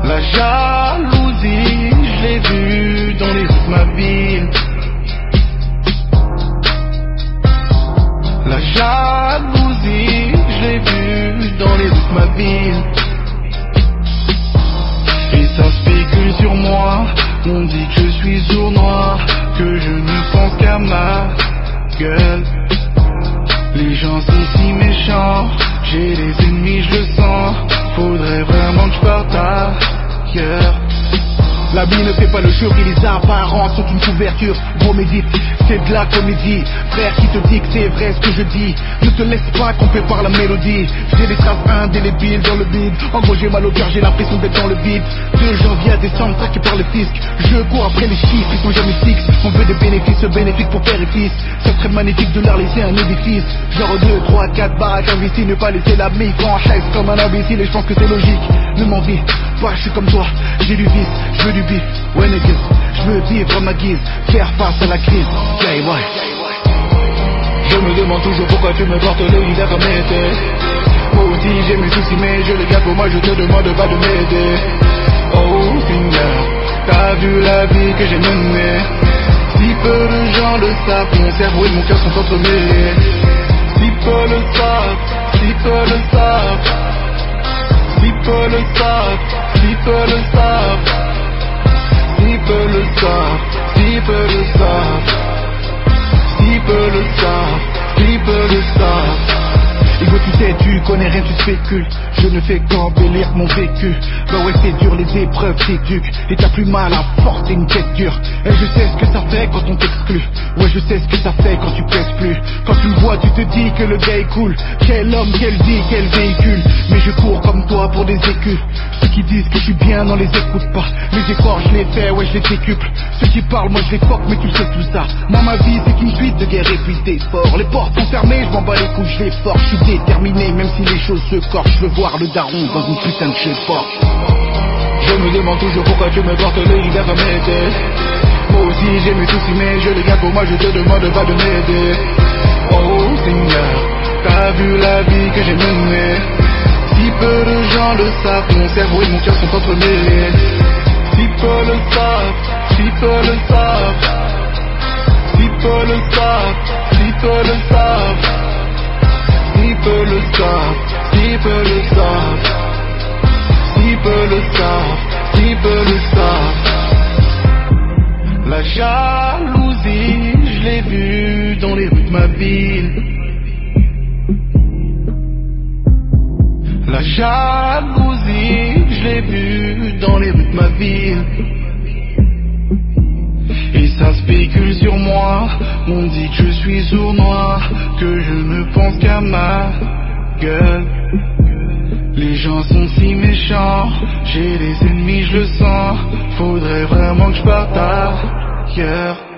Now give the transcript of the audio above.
La jalousie, je l'ai vue dans les rues de ma ville. La jalousie, je l'ai vue dans les rues de ma ville. Et ça spécule sur moi, on dit que je suis sournois, que je ne pense qu'à ma gueule. Les gens sont si méchants, j'ai des ennemis, je le sens. Faudrait vraiment que je parte ailleurs. La vie ne fait pas le jour et les apparences sont une couverture. Gros médite, c'est de la comédie. Frère qui te dit que c'est vrai ce que je dis. Ne te laisse pas tromper par la mélodie. J'ai des traces indélébiles dans le vide. En gros j'ai mal au cœur, j'ai l'impression d'être dans le vide. De janvier à décembre, traqué par le fisc. Je cours après les chiffres, ils sont jamais fixes. On veut des bénéfices bénéfiques pour père et fils. Ça serait magnifique de leur laisser un édifice. Genre 2, 3, 4 baraques investies. Ne pas laisser la mif en chaise comme un imbécile. Et je pense que c'est logique. Ne m'envie pas, je suis comme toi. J'ai du vice, je veux du bif. Ouais niggas, je veux vivre à ma guise. Faire face à la crise. Yeah, ouais. Je me demande toujours pourquoi tu me portes le leader comme été. Moi aussi j'ai mes soucis mais je les garde pour moi, je te demande pas de m'aider. Oh Seigneur, t'as vu la vie que j'ai menée. Si peu de gens le savent, mon cerveau et mon cœur sont entremêlés. Si peu le savent, si peu le savent. Si peu le savent, si peu le savent. Si peu le savent, si peu le savent. Si peu le savent, si peu le savent. Ego tu sais, tu connais rien, tu spécules. Je ne fais qu'embellir mon vécu. Bah ouais c'est dur, les épreuves t'éduquent. Et t'as plus mal à porter une tête dure. Et je sais ce que ça fait quand on t'exclut. Ouais je sais ce que ça fait quand tu pèses plus. Quand tu me vois tu te dis que le gars est cool. Quel homme, quelle vie, quel véhicule. Mais je cours comme toi pour des écus. Ceux qui disent que je suis bien, non les écoute pas. Les efforts je les fais, ouais je les décuple. Ceux qui parlent, moi je les fuck, mais tu sais tout ça. Moi ma vie c'est une suite de guerre et puis d'efforts. Les portes sont fermées, je m'en bats les couilles, je les force. Je suis déterminé, même si les choses se corchent. Je veux voir le daron dans une putain de chez Porsche. Je me demande toujours pourquoi tu me portes le leader comme été. Moi aussi j'ai mes soucis mais je les garde pour moi, je te demande pas de m'aider. Oh Seigneur, t'as vu la vie que j'ai menée. Si peu de gens le savent, mon cerveau et mon cœur sont entremêlés. Si peu le savent, si peu le savent. Si peu le savent, si peu le savent. Si peu le savent, si peu le savent. Si peu le savent, si peu le savent. La jalousie, je l'ai vue dans les rues de ma ville. La jalousie, je l'ai vue dans les rues de ma ville. Et ça spécule sur moi, on dit que je suis sournois, que je ne pense qu'à ma gueule. Les gens sont si méchants, j'ai des ennemis, je le sens. Faudrait vraiment que je parte ailleurs.